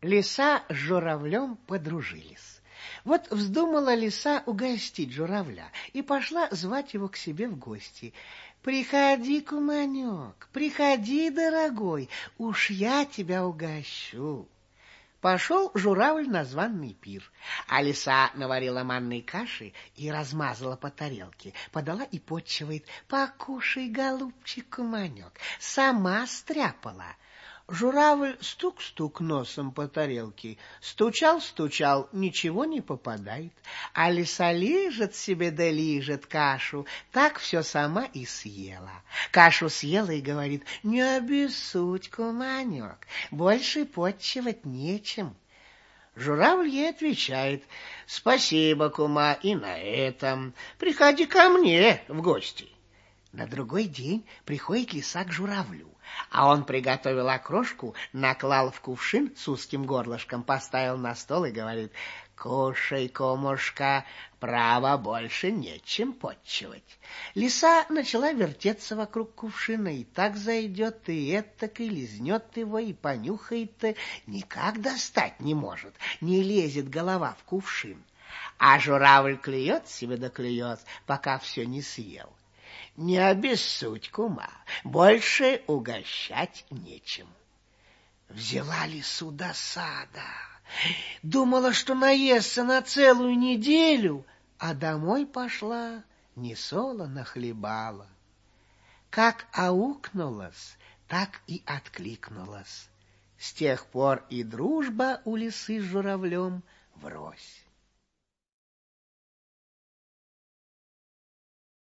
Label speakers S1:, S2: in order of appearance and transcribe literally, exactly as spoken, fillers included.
S1: Лиса с журавлем подружились. Вот вздумала лиса угостить журавля и пошла звать его к себе в гости. «Приходи, куманек, приходи, дорогой, уж я тебя угощу». Пошел журавль на званый пир, а лиса наварила манной каши и размазала по тарелке, подала и подчивает: «Покушай, голубчик, куманек, сама стряпала». Журавль стук-стук носом по тарелке, стучал-стучал, ничего не попадает, а лиса лижет себе да лижет кашу, так все сама и съела. Кашу съела и говорит: «Не обессудь, куманек, больше подчивать нечем». Журавль ей отвечает: «Спасибо, кума, и на этом. Приходи ко мне в гости». На другой день приходит лиса к журавлю, а он приготовил окрошку, наклал в кувшин с узким горлышком, поставил на стол и говорит: «Кушай, кумушка, право, больше нечем подчивать». Лиса начала вертеться вокруг кувшина, и так зайдет, и этак, и лизнет его, и понюхает, никак достать не может, не лезет голова в кувшин. А журавль клюет себе да клюет, пока все не съел. «Не обессудь, кума, больше угощать нечем». Взяла лису досада, думала, что наестся на целую неделю, а домой пошла, не солоно хлебала. Как аукнулась, так и откликнулась. С тех пор и дружба у лисы с журавлем врозь.